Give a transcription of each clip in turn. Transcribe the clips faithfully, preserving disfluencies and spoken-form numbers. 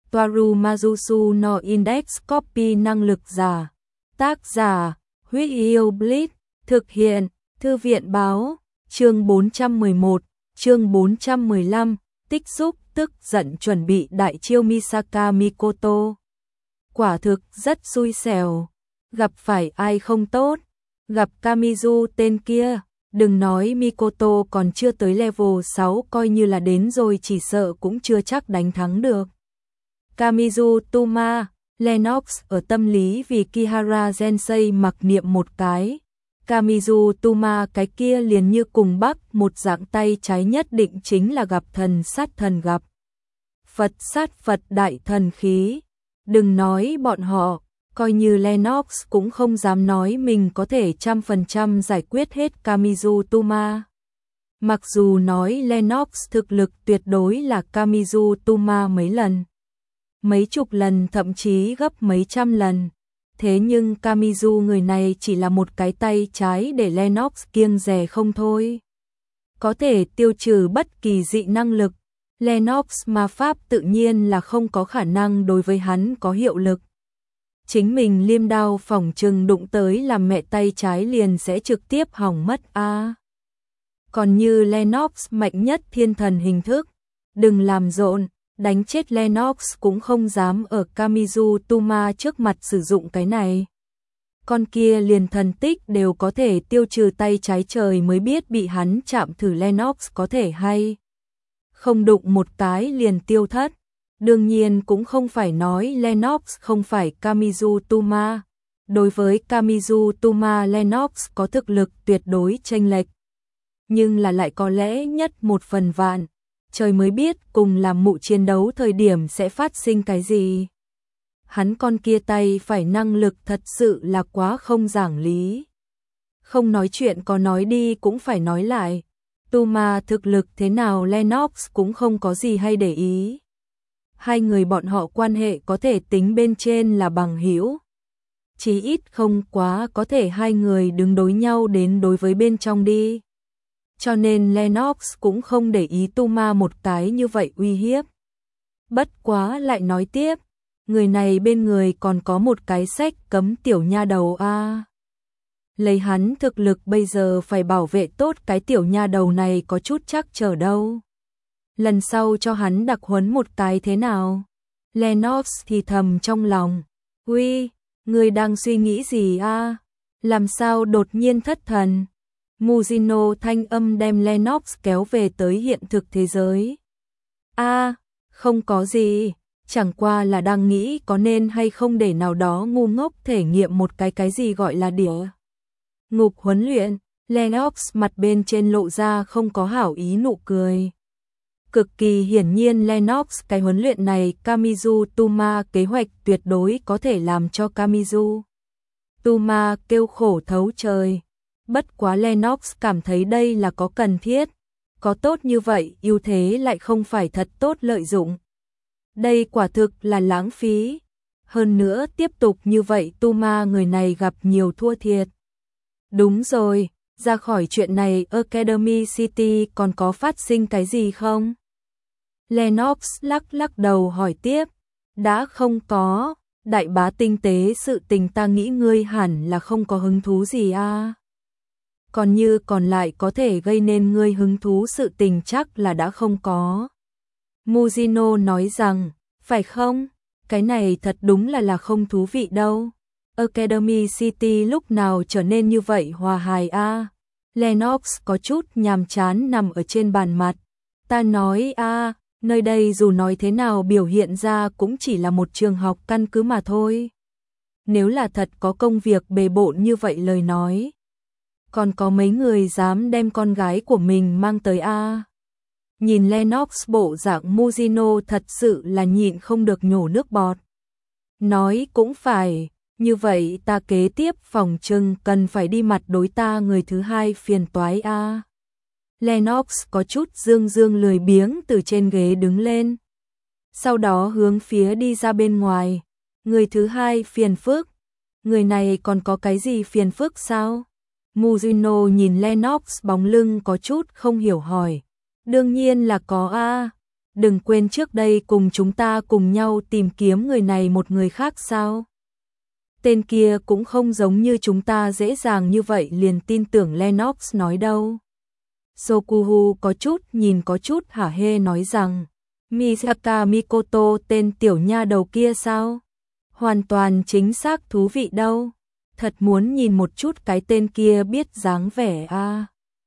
Toaru Majusu no Index Copy năng lực giả. Tác giả, Huyết Yêu Blitz, thực hiện, Thư viện báo, chương bốn trăm mười một, chương bốn trăm mười lăm, tích xúc tức giận chuẩn bị đại chiêu Misaka Mikoto. Quả thực rất xui xẻo, gặp phải ai không tốt, gặp Kamizu tên kia, đừng nói Mikoto còn chưa tới level sáu, coi như là đến rồi chỉ sợ cũng chưa chắc đánh thắng được. Kamizu Tuma, Lennox ở tâm lý vì Kihara Sensei mặc niệm một cái. Kamizu Tuma cái kia liền như cùng bắc một dạng tay trái nhất định chính là gặp thần sát thần gặp Phật sát Phật đại thần khí. Đừng nói bọn họ, coi như Lennox cũng không dám nói mình có thể trăm phần trăm giải quyết hết Kamizu Tuma. Mặc dù nói Lennox thực lực tuyệt đối là Kamizu Tuma mấy lần, mấy chục lần thậm chí gấp mấy trăm lần. Thế nhưng Kamizu người này chỉ là một cái tay trái để Lennox kiêng dè không thôi. Có thể tiêu trừ bất kỳ dị năng lực, Lennox ma pháp tự nhiên là không có khả năng đối với hắn có hiệu lực. Chính mình liêm đao phỏng chừng đụng tới làm mẹ tay trái liền sẽ trực tiếp hỏng mất a. À, còn như Lennox mạnh nhất thiên thần hình thức, đừng làm rộn, đánh chết Lennox cũng không dám ở Kamizu Tuma trước mặt sử dụng cái này. Con kia liền thần tích đều có thể tiêu trừ tay trái, trời mới biết bị hắn chạm thử Lennox có thể hay không đụng một cái liền tiêu thất. Đương nhiên cũng không phải nói Lennox không phải Kamizu Tuma. Đối với Kamizu Tuma, Lennox có thực lực tuyệt đối chênh lệch, nhưng là lại có lẽ nhất một phần vạn. Trời mới biết cùng làm mụ chiến đấu thời điểm sẽ phát sinh cái gì. Hắn con kia tay phải năng lực thật sự là quá không giảng lý. Không nói chuyện có nói đi cũng phải nói lại. Tuma thực lực thế nào Lennox cũng không có gì hay để ý. Hai người bọn họ quan hệ có thể tính bên trên là bằng hữu. Chí ít không quá có thể hai người đứng đối nhau đến đối với bên trong đi. Cho nên Lennox cũng không để ý Tuma một cái như vậy uy hiếp. Bất quá lại nói tiếp, người này bên người còn có một cái sách cấm tiểu nha đầu a. À, lấy hắn thực lực bây giờ phải bảo vệ tốt cái tiểu nha đầu này có chút chắc trở đâu. Lần sau cho hắn đặc huấn một cái thế nào? Lennox thì thầm trong lòng, uy, người đang suy nghĩ gì a? À? Làm sao đột nhiên thất thần? Mujino thanh âm đem Lennox kéo về tới hiện thực thế giới. A, à, không có gì, chẳng qua là đang nghĩ có nên hay không để nào đó ngu ngốc thể nghiệm một cái cái gì gọi là địa ngục huấn luyện. Lennox mặt bên trên lộ ra không có hảo ý nụ cười. Cực kỳ hiển nhiên Lennox cái huấn luyện này Kamizu Tuma kế hoạch tuyệt đối có thể làm cho Kamizu Tuma kêu khổ thấu trời. Bất quá Lennox cảm thấy đây là có cần thiết, có tốt như vậy ưu thế lại không phải thật tốt lợi dụng. Đây quả thực là lãng phí. Hơn nữa tiếp tục như vậy Tuma người này gặp nhiều thua thiệt. Đúng rồi, ra khỏi chuyện này Academy City còn có phát sinh cái gì không? Lennox lắc lắc đầu hỏi tiếp. Đã không có, đại bá tinh tế sự tình ta nghĩ ngươi hẳn là không có hứng thú gì a. À? Còn như còn lại có thể gây nên ngươi hứng thú sự tình chắc là đã không có. Mujino nói rằng, phải không? Cái này thật đúng là là không thú vị đâu. Academy City lúc nào trở nên như vậy hòa hài a? À? Lennox có chút nhàm chán nằm ở trên bàn mặt. Ta nói a, à, nơi đây dù nói thế nào biểu hiện ra cũng chỉ là một trường học căn cứ mà thôi. Nếu là thật có công việc bề bộn như vậy lời nói, còn có mấy người dám đem con gái của mình mang tới a? À? Nhìn Lennox bộ dạng Mujino thật sự là nhịn không được nhổ nước bọt. Nói cũng phải, như vậy ta kế tiếp phòng trưng cần phải đi mặt đối ta người thứ hai phiền toái a. À? Lennox có chút dương dương lười biếng từ trên ghế đứng lên. Sau đó hướng phía đi ra bên ngoài. Người thứ hai phiền phức. Người này còn có cái gì phiền phức sao? Mujino nhìn Lennox bóng lưng có chút không hiểu hỏi. Đương nhiên là có a. đừng quên trước đây cùng chúng ta cùng nhau tìm kiếm người này một người khác sao? Tên kia cũng không giống như chúng ta dễ dàng như vậy liền tin tưởng Lennox nói đâu. Sokuhu có chút nhìn có chút hả hê nói rằng, Misaka Mikoto tên tiểu nha đầu kia sao? Hoàn toàn chính xác thú vị đâu. Thật muốn nhìn một chút cái tên kia biết dáng vẻ a. À.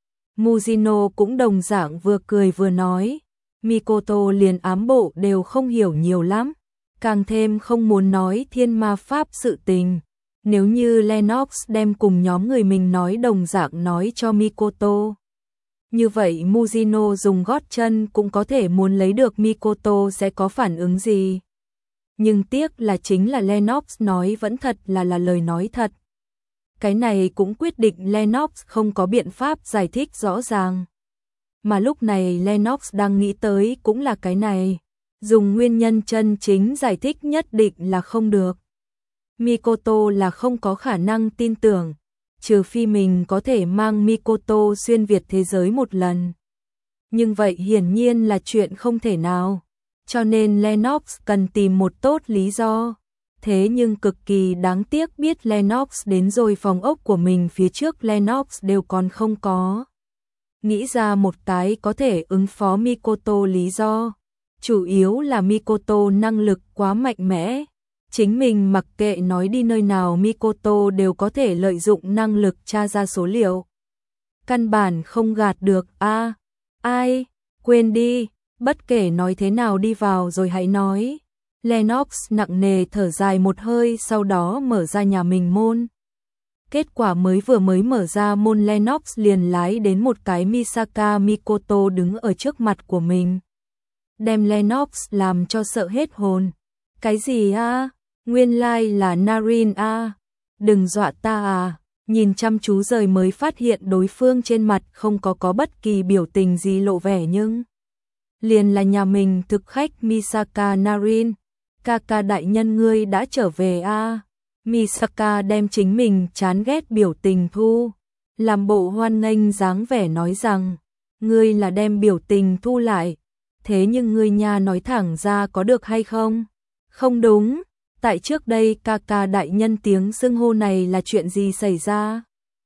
Mujino cũng đồng dạng vừa cười vừa nói, Mikoto liền ám bộ đều không hiểu nhiều lắm, càng thêm không muốn nói thiên ma pháp sự tình. Nếu như Lennox đem cùng nhóm người mình nói đồng dạng nói cho Mikoto, như vậy Mujino dùng gót chân cũng có thể muốn lấy được Mikoto sẽ có phản ứng gì. Nhưng tiếc là chính là Lennox nói vẫn thật là là lời nói thật. Cái này cũng quyết định Lennox không có biện pháp giải thích rõ ràng. Mà lúc này Lennox đang nghĩ tới cũng là cái này. Dùng nguyên nhân chân chính giải thích nhất định là không được. Mikoto là không có khả năng tin tưởng, trừ phi mình có thể mang Mikoto xuyên việt thế giới một lần. Nhưng vậy hiển nhiên là chuyện không thể nào. Cho nên Lennox cần tìm một tốt lý do. Thế nhưng cực kỳ đáng tiếc biết Lennox đến rồi phòng ốc của mình phía trước Lennox đều còn không có nghĩ ra một cái có thể ứng phó Mikoto lý do. Chủ yếu là Mikoto năng lực quá mạnh mẽ. Chính mình mặc kệ nói đi nơi nào Mikoto đều có thể lợi dụng năng lực tra ra số liệu. Căn bản không gạt được a. À, ai, quên đi, bất kể nói thế nào đi vào rồi hãy nói. Lennox nặng nề thở dài một hơi sau đó mở ra nhà mình môn. Kết quả mới vừa mới mở ra môn Lennox liền lái đến một cái Misaka Mikoto đứng ở trước mặt của mình. Đem Lennox làm cho sợ hết hồn. Cái gì a? À? Nguyên lai like là Narin a. À? Đừng dọa ta à. Nhìn chăm chú rời mới phát hiện đối phương trên mặt không có có bất kỳ biểu tình gì lộ vẻ nhưng liền là nhà mình thực khách Misaka Narin. Kaka đại nhân ngươi đã trở về a. À? Misaka đem chính mình chán ghét biểu tình thu, làm bộ hoan nghênh dáng vẻ nói rằng, ngươi là đem biểu tình thu lại, thế nhưng ngươi nha nói thẳng ra có được hay không? Không đúng, tại trước đây Kaka đại nhân tiếng xưng hô này là chuyện gì xảy ra?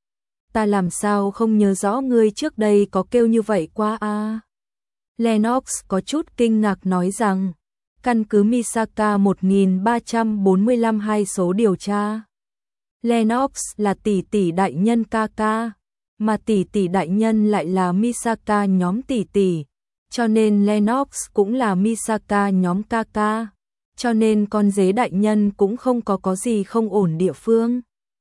Ta làm sao không nhớ rõ ngươi trước đây có kêu như vậy qua a? À? Lennox có chút kinh ngạc nói rằng, căn cứ Misaka một nghìn ba trăm bốn mươi lăm hai số điều tra. Lennox là tỷ tỷ đại nhân Kaka, mà tỷ tỷ đại nhân lại là Misaka nhóm tỷ tỷ, cho nên Lennox cũng là Misaka nhóm Kaka, cho nên con dế đại nhân cũng không có có gì không ổn địa phương.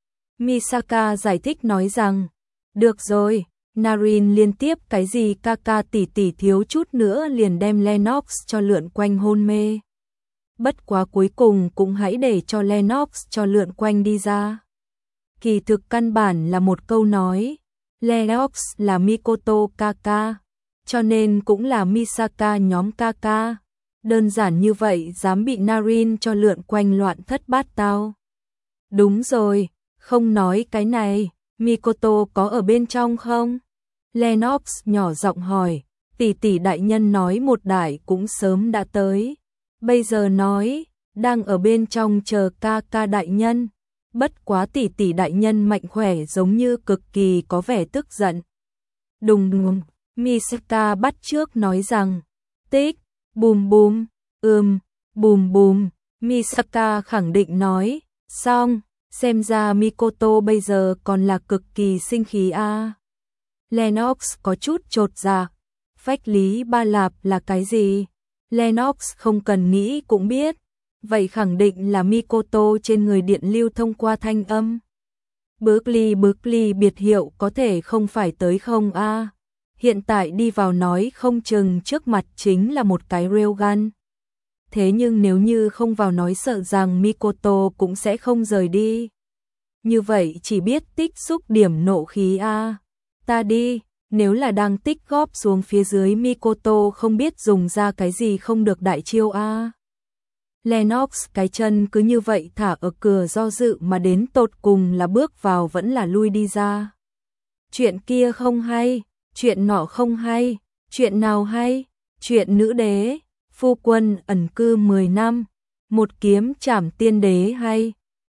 Misaka giải thích nói rằng, được rồi, Narin liên tiếp cái gì Kaka tỷ tỷ thiếu chút nữa liền đem Lennox cho lượn quanh hôn mê. Bất quá cuối cùng cũng hãy để cho Lennox cho lượn quanh đi ra. Kỳ thực căn bản là một câu nói, Lennox là Mikoto Kaka, cho nên cũng là Misaka nhóm Kaka. Đơn giản như vậy dám bị Narin cho lượn quanh loạn thất bát tao. Đúng rồi, không nói cái này, Mikoto có ở bên trong không? Lennox nhỏ giọng hỏi, tỷ tỷ đại nhân nói một đại cũng sớm đã tới. Bây giờ nói, đang ở bên trong chờ Kaka đại nhân. Bất quá tỷ tỷ đại nhân mạnh khỏe giống như cực kỳ có vẻ tức giận. Đùng đùng, Misaka bắt trước nói rằng, tích, bùm bùm, ừm, bùm bùm, Misaka khẳng định nói, xong, xem ra Mikoto bây giờ còn là cực kỳ sinh khí a. À. Lennox có chút chột dạ, phách lý ba lạp là cái gì? Lennox không cần nghĩ cũng biết, vậy khẳng định là Mikoto trên người điện lưu thông qua thanh âm. Berkeley Berkeley biệt hiệu có thể không phải tới không a. À. Hiện tại đi vào nói không chừng trước mặt chính là một cái railgun. Thế nhưng nếu như không vào nói sợ rằng Mikoto cũng sẽ không rời đi. Như vậy chỉ biết tích xúc điểm nộ khí a. À. Ta đi, nếu là đang tích góp xuống phía dưới Mikoto không biết dùng ra cái gì không được đại chiêu a. À. Lennox cái chân cứ như vậy thả ở cửa do dự mà đến tột cùng là bước vào vẫn là lui đi ra. Chuyện kia không hay, chuyện nọ không hay, chuyện nào hay, chuyện nữ đế, Phu quân ẩn cư mười năm, một kiếm trảm tiên đế hay